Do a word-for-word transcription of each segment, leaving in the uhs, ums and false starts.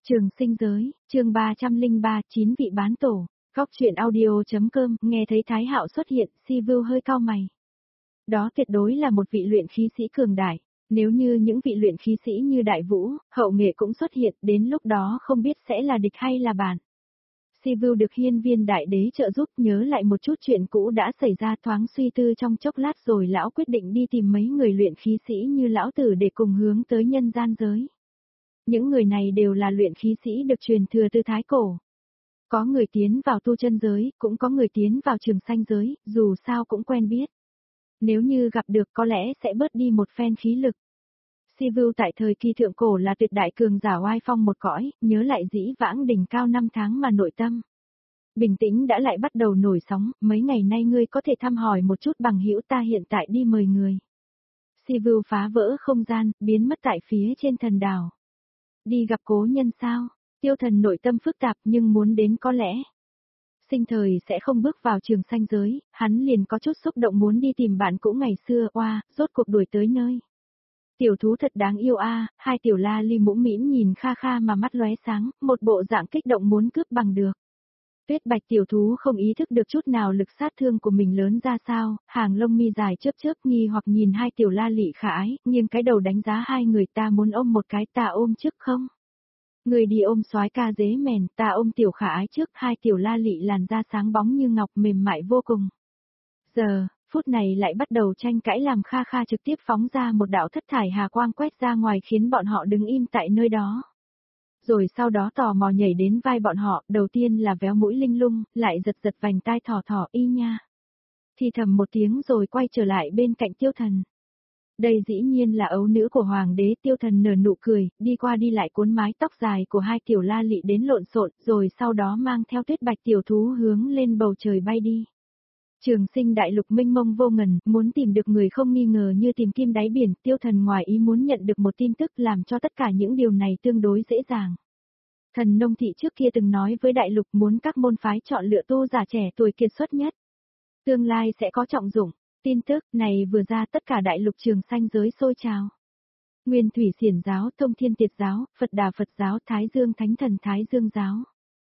Trường sinh giới, chương ba trăm lẻ ba, chín vị bán tổ, góc truyện audio.com, nghe thấy Thái Hạo xuất hiện, Si Vưu hơi cau mày. Đó tuyệt đối là một vị luyện khí sĩ cường đại, nếu như những vị luyện khí sĩ như Đại Vũ, Hậu Nghệ cũng xuất hiện, đến lúc đó không biết sẽ là địch hay là bạn. Si Vưu được Hiên Viên Đại Đế trợ giúp, nhớ lại một chút chuyện cũ đã xảy ra, thoáng suy tư trong chốc lát rồi lão quyết định đi tìm mấy người luyện khí sĩ như lão tử để cùng hướng tới nhân gian giới. Những người này đều là luyện khí sĩ được truyền thừa từ Thái Cổ. Có người tiến vào tu chân giới, cũng có người tiến vào trường sanh giới, dù sao cũng quen biết. Nếu như gặp được có lẽ sẽ bớt đi một phen khí lực. Si Vưu tại thời kỳ thượng cổ là tuyệt đại cường giả oai phong một cõi, nhớ lại dĩ vãng đỉnh cao năm tháng mà nội tâm. Bình tĩnh đã lại bắt đầu nổi sóng, mấy ngày nay ngươi có thể thăm hỏi một chút bằng hữu, ta hiện tại đi mời người. Si Vưu phá vỡ không gian, biến mất tại phía trên thần đảo. Đi gặp cố nhân sao? Tiêu Thần nội tâm phức tạp nhưng muốn đến có lẽ. Sinh thời sẽ không bước vào trường sanh giới, hắn liền có chút xúc động muốn đi tìm bạn cũ ngày xưa, oa, rốt cuộc đuổi tới nơi. Tiểu thú thật đáng yêu a, hai tiểu la ly mũm mĩm nhìn kha kha mà mắt lóe sáng, một bộ dạng kích động muốn cướp bằng được. Tuyết bạch tiểu thú không ý thức được chút nào lực sát thương của mình lớn ra sao, hàng lông mi dài chớp chớp nghi hoặc nhìn hai tiểu la lị khả ái, nghiêng cái đầu đánh giá hai người, ta muốn ôm một cái, ta ôm trước không? Người đi ôm soái ca dế mèn, ta ôm tiểu khả ái trước, hai tiểu la lị làn da sáng bóng như ngọc mềm mại vô cùng. Giờ, phút này lại bắt đầu tranh cãi làm kha kha trực tiếp phóng ra một đạo thất thải hà quang quét ra ngoài khiến bọn họ đứng im tại nơi đó. Rồi sau đó tò mò nhảy đến vai bọn họ, đầu tiên là véo mũi linh lung, lại giật giật vành tai thỏ thỏ y nha. Thì thầm một tiếng rồi quay trở lại bên cạnh Tiêu Thần. Đây dĩ nhiên là ấu nữ của Hoàng đế. Tiêu Thần nở nụ cười, đi qua đi lại cuốn mái tóc dài của hai tiểu la lị đến lộn xộn, rồi sau đó mang theo tuyết bạch tiểu thú hướng lên bầu trời bay đi. Trường sinh đại lục mênh mông vô ngần, muốn tìm được người không nghi ngờ như tìm kim đáy biển. Tiêu Thần ngoài ý muốn nhận được một tin tức làm cho tất cả những điều này tương đối dễ dàng. Thần Nông Thị trước kia từng nói với đại lục muốn các môn phái chọn lựa tu giả trẻ tuổi kiệt xuất nhất. Tương lai sẽ có trọng dụng. Tin tức này vừa ra tất cả đại lục trường sanh giới sôi trào. Nguyên Thủy Xiển giáo, Thông Thiên Tiệt giáo, Phật Đà Phật giáo, Thái Dương Thánh Thần Thái Dương giáo.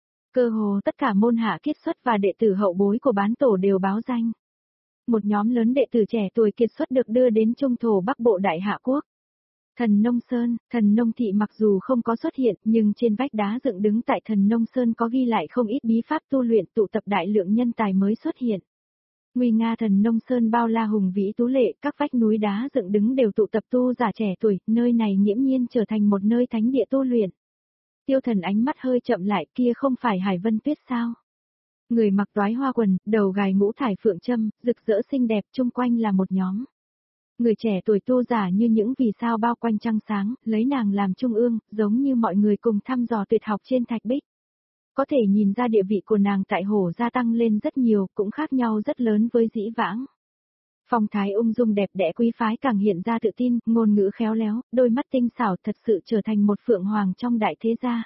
Cơ hồ tất cả môn hạ kiệt xuất và đệ tử hậu bối của bán tổ đều báo danh. Một nhóm lớn đệ tử trẻ tuổi kiệt xuất được đưa đến trung thổ Bắc Bộ Đại Hạ Quốc. Thần Nông Sơn, Thần Nông Thị mặc dù không có xuất hiện nhưng trên vách đá dựng đứng tại Thần Nông Sơn có ghi lại không ít bí pháp tu luyện, tụ tập đại lượng nhân tài mới xuất hiện. Nguy nga Thần Nông Sơn bao la hùng vĩ tú lệ, các vách núi đá dựng đứng đều tụ tập tu giả trẻ tuổi, nơi này nghiễm nhiên trở thành một nơi thánh địa tu luyện. Tiêu Thần ánh mắt hơi chậm lại, kia không phải Hải Vân Tuyết sao? Người mặc toái hoa quần, đầu gài ngũ thải phượng châm, rực rỡ xinh đẹp, chung quanh là một nhóm. Người trẻ tuổi tu giả như những vì sao bao quanh trăng sáng, lấy nàng làm trung ương, giống như mọi người cùng thăm dò tuyệt học trên thạch bích. Có thể nhìn ra địa vị của nàng tại Hổ gia tăng lên rất nhiều, cũng khác nhau rất lớn với dĩ vãng. Phong thái ung dung đẹp đẽ quý phái càng hiện ra tự tin, ngôn ngữ khéo léo, đôi mắt tinh xảo thật sự trở thành một phượng hoàng trong đại thế gia.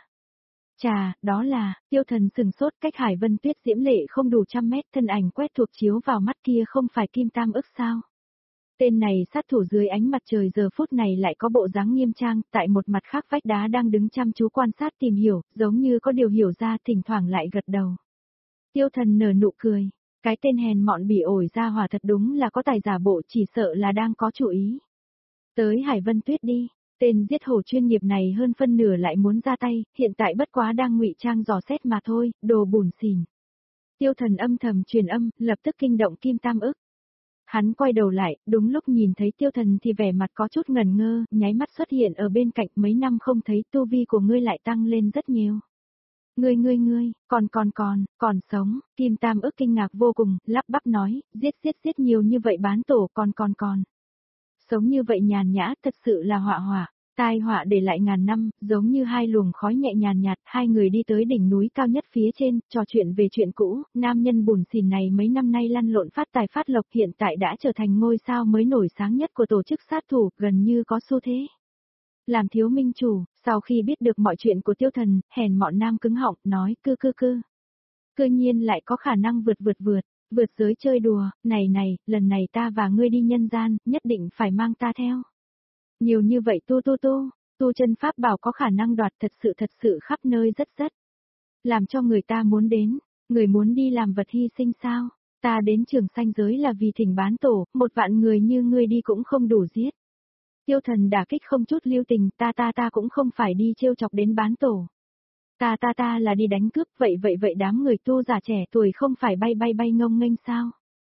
Chà, đó là, Tiêu Thần sừng sốt, cách Hải Vân Tuyết diễm lệ không đủ trăm mét, thân ảnh quét thuộc chiếu vào mắt kia không phải Kim Tam ức sao. Tên này sát thủ dưới ánh mặt trời giờ phút này lại có bộ dáng nghiêm trang, tại một mặt khác vách đá đang đứng chăm chú quan sát tìm hiểu, giống như có điều hiểu ra, thỉnh thoảng lại gật đầu. Tiêu Thần nở nụ cười, cái tên hèn mọn bỉ ổi ra hỏa thật đúng là có tài giả bộ, chỉ sợ là đang có chủ ý. Tới Hải Vân Tuyết đi, tên giết hổ chuyên nghiệp này hơn phân nửa lại muốn ra tay, hiện tại bất quá đang ngụy trang dò xét mà thôi, đồ bùn xỉn. Tiêu Thần âm thầm truyền âm, lập tức kinh động Kim Tam ức. Hắn quay đầu lại, đúng lúc nhìn thấy Tiêu Thần thì vẻ mặt có chút ngần ngơ, nháy mắt xuất hiện ở bên cạnh, mấy năm không thấy tu vi của ngươi lại tăng lên rất nhiều. Ngươi ngươi ngươi, còn còn còn, còn sống, Kim Tam ức kinh ngạc vô cùng, lắp bắp nói, giết giết giết nhiều như vậy bán tổ, còn còn còn. Sống như vậy nhàn nhã, thật sự là họa họa. Tai họa để lại ngàn năm, giống như hai luồng khói nhẹ nhàn nhạt, hai người đi tới đỉnh núi cao nhất phía trên, trò chuyện về chuyện cũ, nam nhân bùn xỉn này mấy năm nay lăn lộn phát tài phát lộc hiện tại đã trở thành ngôi sao mới nổi sáng nhất của tổ chức sát thủ, gần như có xu thế. Làm thiếu minh chủ, sau khi biết được mọi chuyện của Tiêu Thần, hèn mọn nam cứng họng, nói cư cư cư. Cư nhiên lại có khả năng vượt vượt vượt, vượt giới chơi đùa, này này, lần này ta và ngươi đi nhân gian, nhất định phải mang ta theo. Nhiều như vậy tu tu tu, Tu chân pháp bảo có khả năng đoạt thật sự thật sự khắp nơi rất rất. Làm cho người ta muốn đến, người muốn đi làm vật hy sinh sao? Ta đến trường sanh giới là vì thỉnh bán tổ, một vạn người như ngươi đi cũng không đủ giết. Tiêu thần đả kích không chút lưu tình, ta ta ta cũng không phải đi trêu chọc đến bán tổ. Ta ta ta là đi đánh cướp, vậy vậy vậy đám người tu giả trẻ tuổi không phải bay bay bay ngông nghênh sao?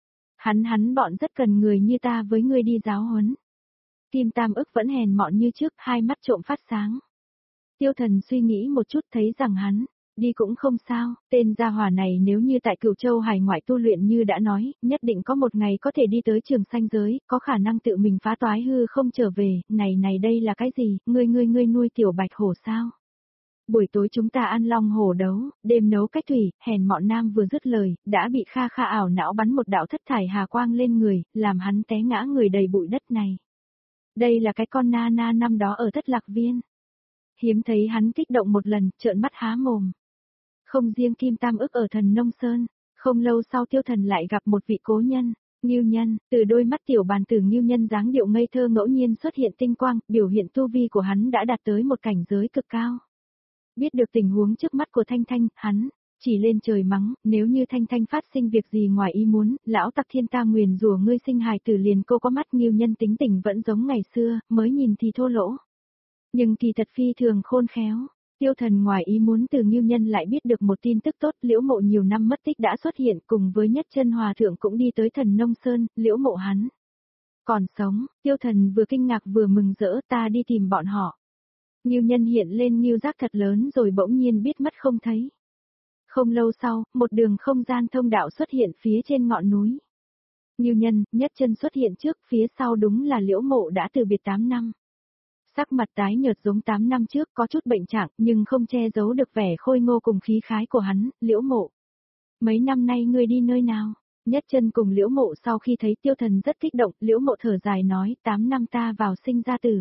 Hắn hắn bọn rất cần người như ta với ngươi đi giáo huấn. Kim Tam ức vẫn hèn mọn như trước, hai mắt trộm phát sáng. Tiêu thần suy nghĩ một chút thấy rằng hắn, đi cũng không sao, tên gia hỏa này nếu như tại Cửu Châu hải ngoại tu luyện như đã nói, nhất định có một ngày có thể đi tới trường sanh giới, có khả năng tự mình phá toái hư không trở về, này này đây là cái gì, ngươi ngươi ngươi nuôi tiểu bạch hổ sao? Buổi tối chúng ta ăn long hổ đấu, đêm nấu cách thủy, hèn mọn nam vừa dứt lời, đã bị Kha Kha ảo não bắn một đạo thất thải hà quang lên người, làm hắn té ngã người đầy bụi đất này. Đây là cái con na na năm đó ở Thất Lạc Viên. Hiếm thấy hắn kích động một lần, trợn mắt há mồm. Không riêng Kim Tam ức ở Thần Nông Sơn, không lâu sau Tiêu Thần lại gặp một vị cố nhân, Ngưu Nhân, từ đôi mắt tiểu bàn tử Ngưu Nhân dáng điệu ngây thơ ngẫu nhiên xuất hiện tinh quang, biểu hiện tu vi của hắn đã đạt tới một cảnh giới cực cao. Biết được tình huống trước mắt của Thanh Thanh, hắn chỉ lên trời mắng, nếu như Thanh Thanh phát sinh việc gì ngoài ý muốn, lão tặc thiên ta nguyền rủa ngươi sinh hài tử liền cô có mắt Ngưu Nhân tính tình vẫn giống ngày xưa, mới nhìn thì thô lỗ. Nhưng kỳ thật phi thường khôn khéo. Tiêu Thần ngoài ý muốn từ Ngưu Nhân lại biết được một tin tức tốt, Liễu Mộ nhiều năm mất tích đã xuất hiện, cùng với Nhất Chân Hòa thượng cũng đi tới Thần Nông Sơn, Liễu Mộ hắn còn sống. Tiêu Thần vừa kinh ngạc vừa mừng rỡ, ta đi tìm bọn họ. Ngưu Nhân hiện lên ngưu giác thật lớn rồi bỗng nhiên biết mất không thấy. Không lâu sau, một đường không gian thông đạo xuất hiện phía trên ngọn núi. Ngưu Nhân, Nhất Chân xuất hiện trước, phía sau đúng là Liễu Mộ đã từ biệt tám năm. Sắc mặt tái nhợt giống tám năm trước, có chút bệnh trạng, nhưng không che giấu được vẻ khôi ngô cùng khí khái của hắn, Liễu Mộ. Mấy năm nay ngươi đi nơi nào? Nhất Chân cùng Liễu Mộ sau khi thấy Tiêu Thần rất kích động, Liễu Mộ thở dài nói, tám năm ta vào sinh ra tử.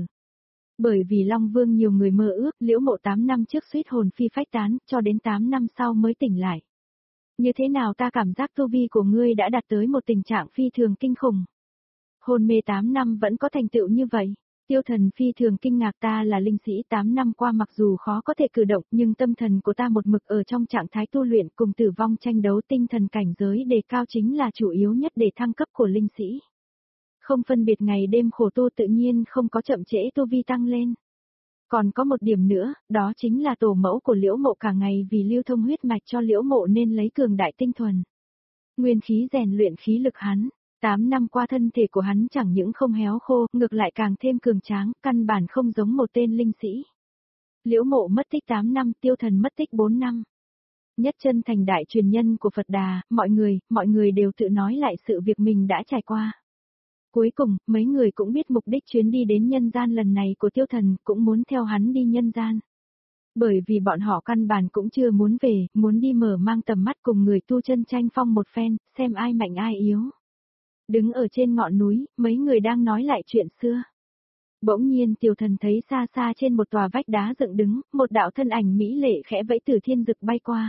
Bởi vì Long Vương nhiều người mơ ước, Liễu Mộ tám năm trước suýt hồn phi phách tán, cho đến tám năm sau mới tỉnh lại. Như thế nào ta cảm giác tu vi của ngươi đã đạt tới một tình trạng phi thường kinh khủng. Hồn mê tám năm vẫn có thành tựu như vậy. Tiêu Thần phi thường kinh ngạc, ta là linh sĩ tám năm qua mặc dù khó có thể cử động nhưng tâm thần của ta một mực ở trong trạng thái tu luyện cùng tử vong tranh đấu, tinh thần cảnh giới đề cao chính là chủ yếu nhất để thăng cấp của linh sĩ. Không phân biệt ngày đêm khổ tu tự nhiên không có chậm trễ tu vi tăng lên. Còn có một điểm nữa, đó chính là tổ mẫu của Liễu Mộ cả ngày vì lưu thông huyết mạch cho Liễu Mộ nên lấy cường đại tinh thuần. Nguyên khí rèn luyện khí lực hắn. Tám năm qua thân thể của hắn chẳng những không héo khô, ngược lại càng thêm cường tráng, căn bản không giống một tên linh sĩ. Liễu Mộ mất tích tám năm, Tiêu Thần mất tích bốn năm. Nhất Chân thành đại truyền nhân của Phật Đà, mọi người, mọi người đều tự nói lại sự việc mình đã trải qua. Cuối cùng, mấy người cũng biết mục đích chuyến đi đến nhân gian lần này của Tiêu Thần, cũng muốn theo hắn đi nhân gian. Bởi vì bọn họ căn bản cũng chưa muốn về, muốn đi mở mang tầm mắt cùng người tu chân tranh phong một phen, xem ai mạnh ai yếu. Đứng ở trên ngọn núi, mấy người đang nói lại chuyện xưa. Bỗng nhiên Tiêu Thần thấy xa xa trên một tòa vách đá dựng đứng, một đạo thân ảnh mỹ lệ khẽ vẫy từ thiên dực bay qua.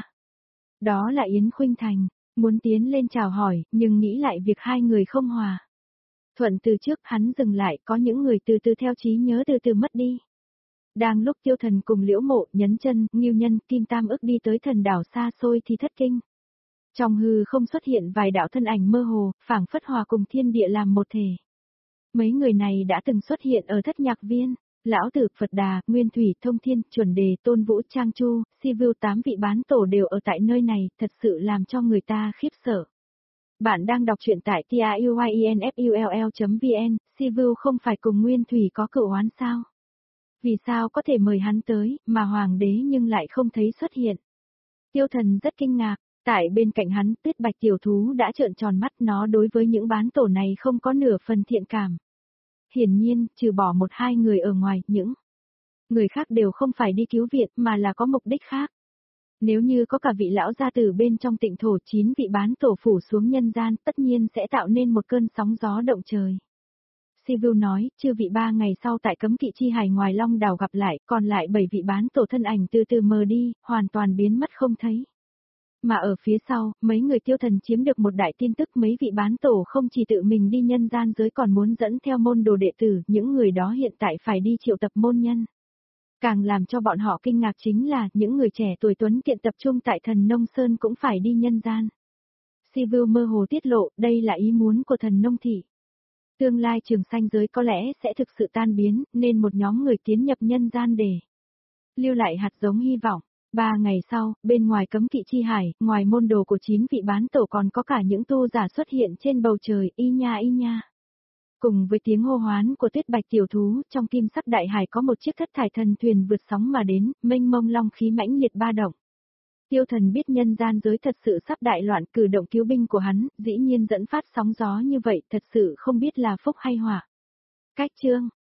Đó là Yến Khuynh Thành, muốn tiến lên chào hỏi, nhưng nghĩ lại việc hai người không hòa. Thuận từ trước hắn dừng lại, có những người từ từ theo trí nhớ từ từ mất đi. Đang lúc Tiêu Thần cùng Liễu Mộ, Nhấn Chân, Ngưu Nhân, Kim Tam ức đi tới thần đảo xa xôi thì thất kinh. Trong hư không xuất hiện vài đạo thân ảnh mơ hồ, phảng phất hòa cùng thiên địa làm một thể. Mấy người này đã từng xuất hiện ở Thất Nhạc Viên, Lão Tử, Phật Đà, Nguyên Thủy, Thông Thiên, Chuẩn Đề, Tôn Vũ, Trang Chu, Si Vưu tám vị bán tổ đều ở tại nơi này, thật sự làm cho người ta khiếp sợ. Bạn đang đọc truyện tại tiuyinfull chấm vn, Si Vưu không phải cùng Nguyên Thủy có cựu oán sao? Vì sao có thể mời hắn tới, mà Hoàng đế nhưng lại không thấy xuất hiện? Tiêu Thần rất kinh ngạc. Tại bên cạnh hắn, Tuyết Bạch tiểu thú đã trợn tròn mắt, nó đối với những bán tổ này không có nửa phần thiện cảm. Hiển nhiên, trừ bỏ một hai người ở ngoài, những người khác đều không phải đi cứu viện mà là có mục đích khác. Nếu như có cả vị lão gia tử bên trong tịnh thổ, chín vị bán tổ phủ xuống nhân gian, tất nhiên sẽ tạo nên một cơn sóng gió động trời. Sivu nói, chư vị ba ngày sau tại cấm kỵ chi hải ngoài Long Đảo gặp lại, còn lại bảy vị bán tổ thân ảnh từ từ mờ đi, hoàn toàn biến mất không thấy. Mà ở phía sau, mấy người Tiêu Thần chiếm được một đại tin tức, mấy vị bán tổ không chỉ tự mình đi nhân gian giới còn muốn dẫn theo môn đồ đệ tử, những người đó hiện tại phải đi triệu tập môn nhân. Càng làm cho bọn họ kinh ngạc chính là những người trẻ tuổi tuấn kiệt tập trung tại Thần Nông Sơn cũng phải đi nhân gian. Sivu mơ hồ tiết lộ đây là ý muốn của Thần Nông Thị. Tương lai trường sanh giới có lẽ sẽ thực sự tan biến, nên một nhóm người tiến nhập nhân gian để lưu lại hạt giống hy vọng. Ba ngày sau, bên ngoài cấm kỵ chi hải, ngoài môn đồ của chín vị bán tổ còn có cả những tu giả xuất hiện trên bầu trời, y nha y nha. Cùng với tiếng hô hoán của tuyết bạch tiểu thú, trong kim sắc đại hải có một chiếc thất thải thần thuyền vượt sóng mà đến, mênh mông long khí mãnh liệt ba động. Tiêu Thần biết nhân gian giới thật sự sắp đại loạn, cử động cứu binh của hắn, dĩ nhiên dẫn phát sóng gió như vậy, thật sự không biết là phúc hay họa. Cách chương